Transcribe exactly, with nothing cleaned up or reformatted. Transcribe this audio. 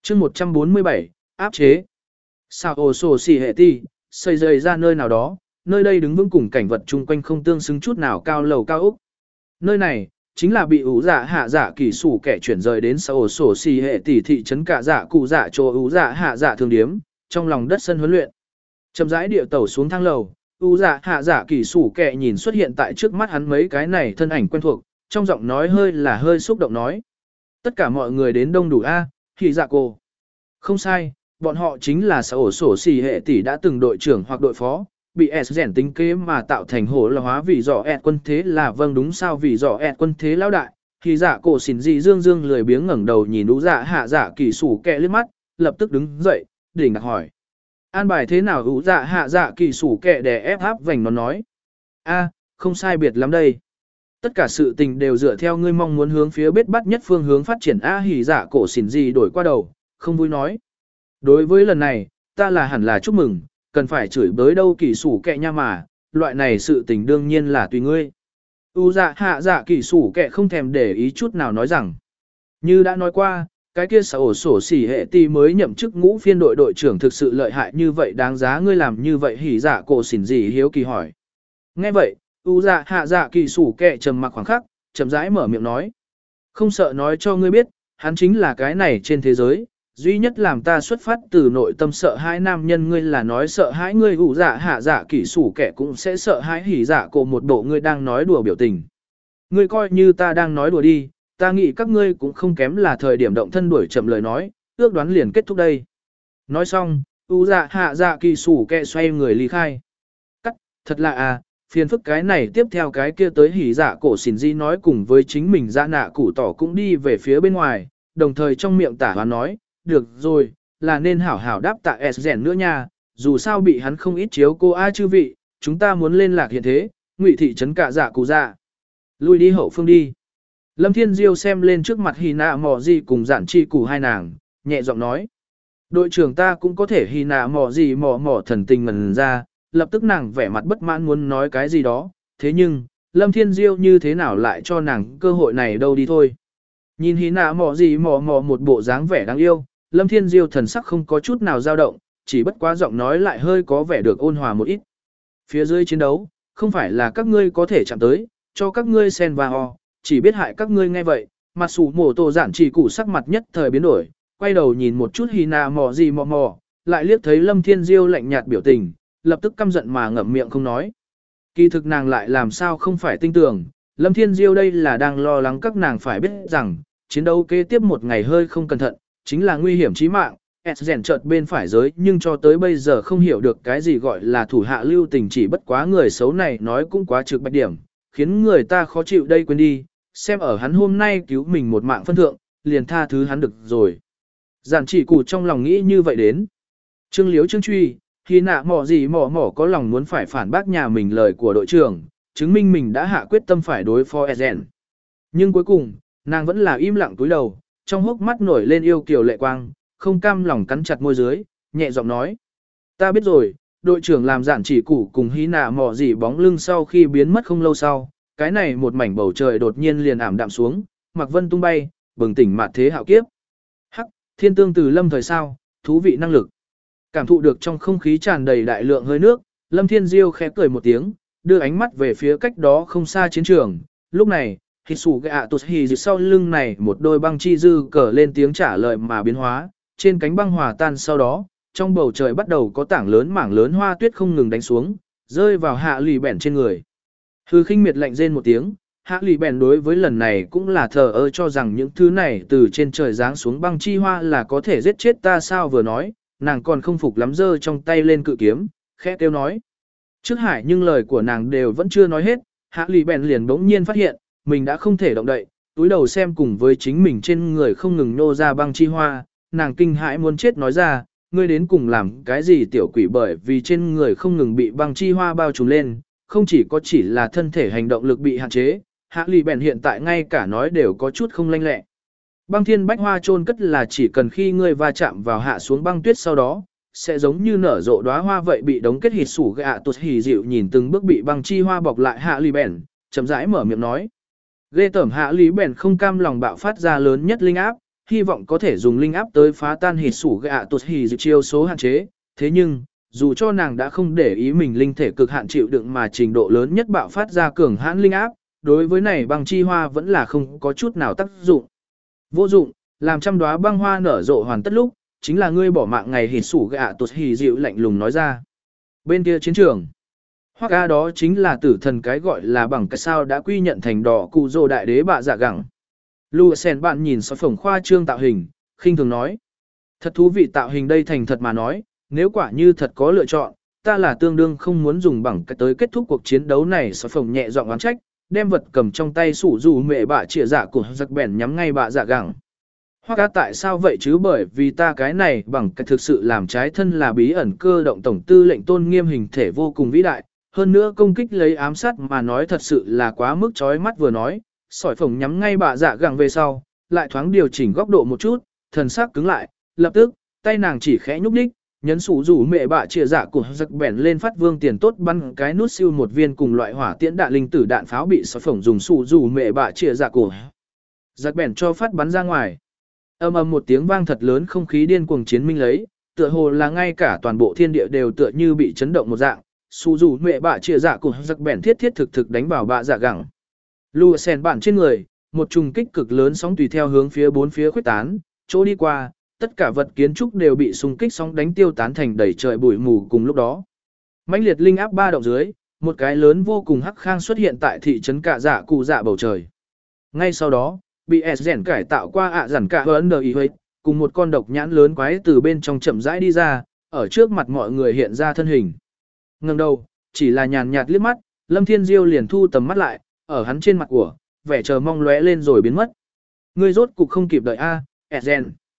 chương một trăm bốn mươi bảy, áp chế. Sao ổ sổ xì hệ ti, xây dày ra nơi nào đó, nơi đây đứng vững cùng cảnh vật chung quanh không tương xứng chút nào cao lầu cao ốc. Nơi này, chính là bị ủ dạ hạ dạ kỳ sủ kẻ chuyển rời đến sao ổ sổ xì hệ tỷ thị trấn cả dạ cụ dạ chỗ ủ dạ hạ dạ thường điếm, trong lòng đất sân huấn luyện. Chậm rãi địa tàu xuống thang lầu, ủ dạ hạ dạ kỳ sủ kẻ nhìn xuất hiện tại trước mắt hắn mấy cái này thân ảnh quen thuộc, trong giọng nói hơi là hơi xúc động nói. Tất cả mọi người đến đông đủ A, thì dạ cô. Không sai, bọn họ chính là sao ổ sổ xì hệ tỷ đã từng đội trưởng hoặc đội phó, bị S rèn tính kế mà tạo thành hổ là hóa vì dọ ẹt quân thế là vâng đúng sao vì dọ ẹt quân thế lão đại. Thì dạ cổ xỉn dị dương dương lười biếng ngẩng đầu nhìn ú dạ hạ dạ kỳ sủ kẹ liếc mắt, lập tức đứng dậy, đỉnh đặt hỏi. An bài thế nào ú dạ hạ dạ kỳ sủ kẹ để ép áp vành nó nói. A, không sai biệt lắm đây. Tất cả sự tình đều dựa theo ngươi mong muốn hướng phía bết bắt nhất phương hướng phát triển A hỉ dạ cổ xỉn dị đổi qua đầu, không vui nói. Đối với lần này, ta là hẳn là chúc mừng, cần phải chửi bới đâu kỳ sủ kẹ nha mà, loại này sự tình đương nhiên là tùy ngươi. U dạ hạ dạ kỳ sủ kẹ không thèm để ý chút nào nói rằng. Như đã nói qua, cái kia sở ổ sổ xỉ hệ ti mới nhậm chức ngũ phiên đội đội trưởng thực sự lợi hại như vậy đáng giá ngươi làm như vậy hỉ dạ cổ xỉn gì hiếu kỳ hỏi. Nghe vậy, u dạ hạ dạ kỳ sủ kẹ trầm mặc khoảng khắc, chậm rãi mở miệng nói. Không sợ nói cho ngươi biết, hắn chính là cái này trên thế giới. Duy nhất làm ta xuất phát từ nội tâm sợ hãi nam nhân ngươi là nói sợ hãi ngươi ủ dạ hạ dạ kỹ sủ kẻ cũng sẽ sợ hãi hỉ dạ cổ một bộ ngươi đang nói đùa biểu tình. Ngươi coi như ta đang nói đùa đi, ta nghĩ các ngươi cũng không kém là thời điểm động thân đuổi chậm lời nói, ước đoán liền kết thúc đây. Nói xong, ủ dạ hạ dạ kỹ sủ kẻ xoay người ly khai. Cắt, thật là à, phiền phức cái này tiếp theo cái kia tới hỉ dạ cổ xỉn di nói cùng với chính mình dạ nạ củ tỏ cũng đi về phía bên ngoài, đồng thời trong miệng tả hoán nói. Được rồi, là nên hảo hảo đáp tạ S rèn nữa nha, dù sao bị hắn không ít chiếu cô a chư vị, chúng ta muốn lên lạc hiện thế, ngụy thị trấn cả dạ cụ dạ. Lui đi hậu phương đi. Lâm Thiên Diêu xem lên trước mặt Hy nạ mò gì cùng giản chi củ hai nàng, nhẹ giọng nói. Đội trưởng ta cũng có thể Hy nạ mò gì mò mò thần tình ngần ra, lập tức nàng vẻ mặt bất mãn muốn nói cái gì đó, thế nhưng, Lâm Thiên Diêu như thế nào lại cho nàng cơ hội này đâu đi thôi. Nhìn Hy nạ mò gì mò mò một bộ dáng vẻ đáng yêu. Lâm Thiên Diêu thần sắc không có chút nào dao động, chỉ bất quá giọng nói lại hơi có vẻ được ôn hòa một ít. Phía dưới chiến đấu, không phải là các ngươi có thể chạm tới, cho các ngươi sen và ho, chỉ biết hại các ngươi nghe vậy. Mặt sủ mổ tổ giản chỉ cụ sắc mặt nhất thời biến đổi, quay đầu nhìn một chút Hina mò gì mò mò, lại liếc thấy Lâm Thiên Diêu lạnh nhạt biểu tình, lập tức căm giận mà ngậm miệng không nói. Kỳ thực nàng lại làm sao không phải tin tưởng, Lâm Thiên Diêu đây là đang lo lắng các nàng phải biết rằng, chiến đấu kế tiếp một ngày hơi không cẩn thận, chính là nguy hiểm chí mạng. S rèn chợt bên phải giới nhưng cho tới bây giờ không hiểu được cái gì gọi là thủ hạ lưu tình, chỉ bất quá người xấu này nói cũng quá trực bạch điểm, khiến người ta khó chịu đây quên đi, xem ở hắn hôm nay cứu mình một mạng phân thượng, liền tha thứ hắn được rồi. Giản chỉ cụ trong lòng nghĩ như vậy đến. Trương Liếu Trương Truy, khi nạ mỏ gì mỏ mỏ có lòng muốn phải phản bác nhà mình lời của đội trưởng, chứng minh mình đã hạ quyết tâm phải đối phó S rèn. Nhưng cuối cùng, nàng vẫn là im lặng cúi đầu, trong hốc mắt nổi lên yêu kiều lệ quang, không cam lòng cắn chặt môi dưới, nhẹ giọng nói. Ta biết rồi, đội trưởng làm giản chỉ củ cùng hí nạ mỏ gì bóng lưng sau khi biến mất không lâu sau, cái này một mảnh bầu trời đột nhiên liền ảm đạm xuống, mặc vân tung bay, bừng tỉnh mạt thế hạo kiếp. Hắc, thiên tương từ lâm thời sao, thú vị năng lực. Cảm thụ được trong không khí tràn đầy đại lượng hơi nước, Lâm Thiên Diêu khẽ cười một tiếng, đưa ánh mắt về phía cách đó không xa chiến trường. Lúc này, hít sủ gạ tụt hì dịch sau lưng này một đôi băng chi dư cờ lên tiếng trả lời mà biến hóa, trên cánh băng hòa tan sau đó, trong bầu trời bắt đầu có tảng lớn mảng lớn hoa tuyết không ngừng đánh xuống, rơi vào hạ lì bẻn trên người. Hư khinh miệt lạnh rên một tiếng, hạ lì bẻn đối với lần này cũng là thờ ơ cho rằng những thứ này từ trên trời giáng xuống băng chi hoa là có thể giết chết ta sao vừa nói, nàng còn không phục lắm giơ trong tay lên cự kiếm, khẽ kêu nói. Trước hải nhưng lời của nàng đều vẫn chưa nói hết, hạ lì bèn liền bỗng nhiên phát hiện, mình đã không thể động đậy, túi đầu xem cùng với chính mình trên người không ngừng nô ra băng chi hoa, nàng kinh hãi muốn chết nói ra, ngươi đến cùng làm cái gì tiểu quỷ, bởi vì trên người không ngừng bị băng chi hoa bao trùm lên, không chỉ có chỉ là thân thể hành động lực bị hạn chế, hạ lì bèn hiện tại ngay cả nói đều có chút không lanh lẹ. Băng thiên bách hoa chôn cất là chỉ cần khi ngươi va chạm vào hạ xuống băng tuyết sau đó, sẽ giống như nở rộ đóa hoa vậy bị đóng kết hít sủ gạ tụt hỉ dịu nhìn từng bước bị băng chi hoa bọc lại hạ lì bèn, chậm rãi mở miệng nói. Ghê tởm hạ lì bèn không cam lòng bạo phát ra lớn nhất linh áp, hy vọng có thể dùng linh áp tới phá tan hít sủ gạ tuột hì dự chiêu số hạn chế. Thế nhưng, dù cho nàng đã không để ý mình linh thể cực hạn chịu đựng mà trình độ lớn nhất bạo phát ra cường hãn linh áp, đối với này băng chi hoa vẫn là không có chút nào tác dụng. Vô dụng, làm trăm đóa băng hoa nở rộ hoàn tất lúc, chính là ngươi bỏ mạng ngày hít sủ gạ tuột hì dịu lạnh lùng nói ra. Bên kia chiến trường, hoặc a đó chính là tử thần cái gọi là bằng cái sao đã quy nhận thành đỏ cụ rồ đại đế bạ dạ gẳng. Lua sen bạn nhìn soi phồng khoa trương tạo hình, khinh thường nói. Thật thú vị tạo hình đây thành thật mà nói, nếu quả như thật có lựa chọn, ta là tương đương không muốn dùng bằng cái tới kết thúc cuộc chiến đấu này. Soi phồng nhẹ giọng oán trách, đem vật cầm trong tay sủ dù mẹ bạ trịa dạ của giặc bèn nhắm ngay bạ dạ gẳng. Hoặc á tại sao vậy chứ, bởi vì ta cái này bằng cái thực sự làm trái thân là bí ẩn cơ động tổng tư lệnh tôn nghiêm hình thể vô cùng vĩ đại, hơn nữa công kích lấy ám sát mà nói thật sự là quá mức chói mắt vừa nói, sỏi phồng nhắm ngay bạ dạ gẳng về sau, lại thoáng điều chỉnh góc độ một chút, thần sắc cứng lại, lập tức, tay nàng chỉ khẽ nhúc nhích, nhấn sủ rủ mẹ bạ trịa dạ của giặc bèn lên phát vương tiền tốt bắn cái nút siêu một viên cùng loại hỏa tiễn đạn linh tử đạn pháo bị sỏi phồng dùng sủ rủ mẹ bạ trịa dạ của giặc bèn cho phát bắn ra ngoài. Ầm ầm một tiếng vang thật lớn, không khí điên cuồng chiến minh lấy, tựa hồ là ngay cả toàn bộ thiên địa đều tựa như bị chấn động một dạng. Sủ rủ mẹ bạ trịa dạ của giặc bèn thiết thiết thực thực đánh vào bạ dạ gẳng. Lùa sen bản trên người, một trùng kích cực lớn sóng tùy theo hướng phía bốn phía khuếch tán, chỗ đi qua, tất cả vật kiến trúc đều bị xung kích sóng đánh tiêu tán thành đầy trời bụi mù cùng lúc đó. Mãnh liệt linh áp ba động dưới, một cái lớn vô cùng hắc khang xuất hiện tại thị trấn Cạ Dạ Cụ Dạ bầu trời. Ngay sau đó, bị S rèn cải tạo qua ạ giản cả hơn đời ý hơi, cùng một con độc nhãn lớn quái từ bên trong chậm rãi đi ra, ở trước mặt mọi người hiện ra thân hình. Ngẩng đầu, chỉ là nhàn nhạt liếc mắt, Lâm Thiên Diêu liền thu tầm mắt lại, ở hắn trên mặt của, vẻ chờ mong lóe lên rồi biến mất. Ngươi rốt cục không kịp đợi a, Ezen.